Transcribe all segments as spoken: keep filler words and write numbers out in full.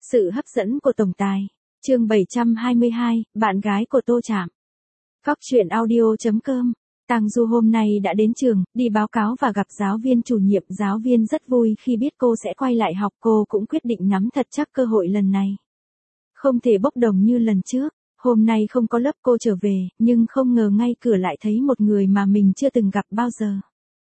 Sự hấp dẫn của tổng tài. Chương bảy trăm hai mươi hai, bạn gái của Tô Trạm. Cóc truyện audio chấm com. Tang Du hôm nay đã đến trường, đi báo cáo và gặp giáo viên chủ nhiệm. Giáo viên rất vui khi biết cô sẽ quay lại học. Cô cũng quyết định nắm thật chắc cơ hội lần này. Không thể bốc đồng như lần trước. Hôm nay không có lớp. Cô trở về, nhưng không ngờ ngay cửa lại thấy một người mà mình chưa từng gặp bao giờ.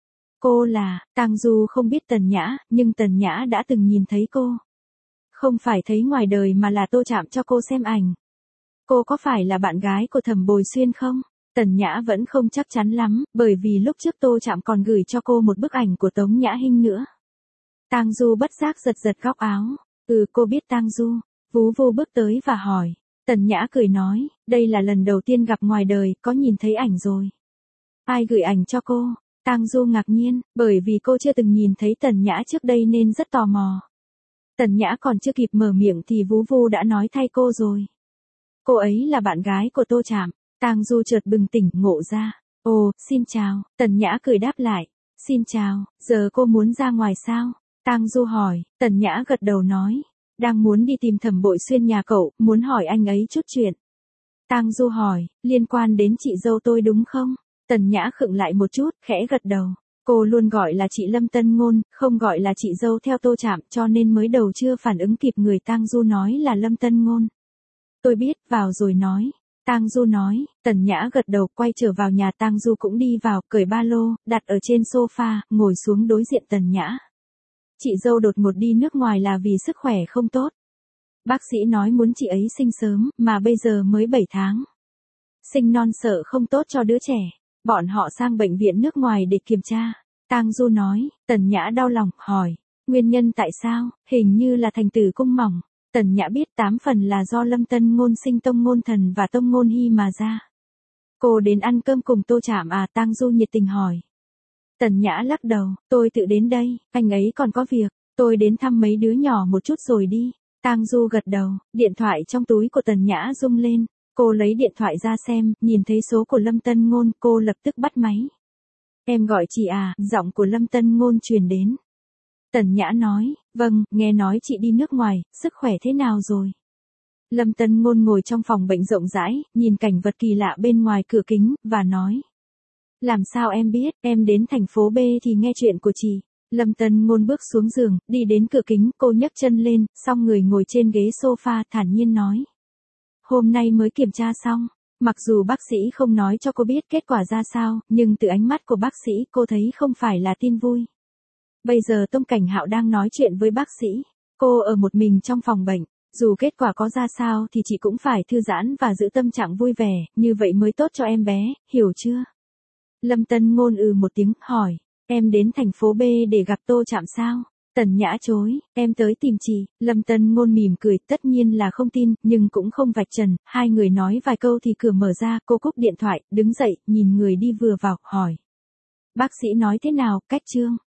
Cô là, Tang Du không biết Tần Nhã, nhưng Tần Nhã đã từng nhìn thấy cô. Không phải thấy ngoài đời mà là Tô Trạm cho cô xem ảnh. Cô có phải là bạn gái của Thẩm Bồi Xuyên không? Tần Nhã vẫn không chắc chắn lắm, bởi vì lúc trước Tô Trạm còn gửi cho cô một bức ảnh của Tống Nhã Hinh nữa. Tang Du bất giác giật giật góc áo. Ừ, cô biết Tang Du. Vú Vô bước tới và hỏi. Tần Nhã cười nói, đây là lần đầu tiên gặp ngoài đời, có nhìn thấy ảnh rồi. Ai gửi ảnh cho cô? Tang Du ngạc nhiên, bởi vì cô chưa từng nhìn thấy Tần Nhã trước đây nên rất tò mò. Tần Nhã còn chưa kịp mở miệng thì Vú Vô đã nói thay cô rồi. Cô ấy là bạn gái của Tô Trạm. Tang Du chợt bừng tỉnh ngộ ra. Ồ, xin chào. Tần Nhã cười đáp lại. Xin chào, giờ cô muốn ra ngoài sao? Tang Du hỏi. Tần Nhã gật đầu nói. Đang muốn đi tìm Thẩm Bội Xuyên nhà cậu, muốn hỏi anh ấy chút chuyện. Tang Du hỏi, liên quan đến chị dâu tôi đúng không? Tần Nhã khựng lại một chút, khẽ gật đầu. Cô luôn gọi là chị Lâm Tân Ngôn, không gọi là chị dâu theo Tô Trạm, cho nên mới đầu chưa phản ứng kịp người. Tang Du nói là Lâm Tân Ngôn. Tôi biết, vào rồi nói. Tang Du nói. Tần Nhã gật đầu, quay trở vào nhà. Tang Du cũng đi vào, cởi ba lô, đặt ở trên sofa, ngồi xuống đối diện Tần Nhã. Chị dâu đột ngột đi nước ngoài là vì sức khỏe không tốt. Bác sĩ nói muốn chị ấy sinh sớm, mà bây giờ mới bảy tháng. Sinh non sợ không tốt cho đứa trẻ. Bọn họ sang bệnh viện nước ngoài để kiểm tra. Tang Du nói. Tần Nhã đau lòng, hỏi. Nguyên nhân tại sao? Hình như là thành tử cung mỏng. Tần Nhã biết tám phần là do Lâm Tân Ngôn sinh Tông Ngôn Thần và Tông Ngôn Hy mà ra. Cô đến ăn cơm cùng Tô Trạm à? Tang Du nhiệt tình hỏi. Tần Nhã lắc đầu. Tôi tự đến đây, anh ấy còn có việc. Tôi đến thăm mấy đứa nhỏ một chút rồi đi. Tang Du gật đầu. Điện thoại trong túi của Tần Nhã rung lên. Cô lấy điện thoại ra xem, nhìn thấy số của Lâm Tân Ngôn, cô lập tức bắt máy. Em gọi chị à? Giọng của Lâm Tân Ngôn truyền đến. Tần Nhã nói, vâng, nghe nói chị đi nước ngoài, sức khỏe thế nào rồi? Lâm Tân Ngôn ngồi trong phòng bệnh rộng rãi, nhìn cảnh vật kỳ lạ bên ngoài cửa kính, và nói. Làm sao em biết, em đến thành phố B thì nghe chuyện của chị. Lâm Tân Ngôn bước xuống giường, đi đến cửa kính, cô nhấc chân lên, xong người ngồi trên ghế sofa, thản nhiên nói. Hôm nay mới kiểm tra xong. Mặc dù bác sĩ không nói cho cô biết kết quả ra sao, nhưng từ ánh mắt của bác sĩ cô thấy không phải là tin vui. Bây giờ Tông Cảnh Hạo đang nói chuyện với bác sĩ. Cô ở một mình trong phòng bệnh. Dù kết quả có ra sao thì chị cũng phải thư giãn và giữ tâm trạng vui vẻ, như vậy mới tốt cho em bé, hiểu chưa? Lâm Tân Ngôn ừ một tiếng, hỏi. Em đến thành phố B để gặp Tô Trạm sao? Tần Nhã chối, em tới tìm chị. Lâm Tân Ngôn mỉm cười, tất nhiên là không tin, nhưng cũng không vạch trần. Hai người nói vài câu thì cửa mở ra, cô cúp điện thoại, đứng dậy, nhìn người đi vừa vào, hỏi. Bác sĩ nói thế nào, cách chương?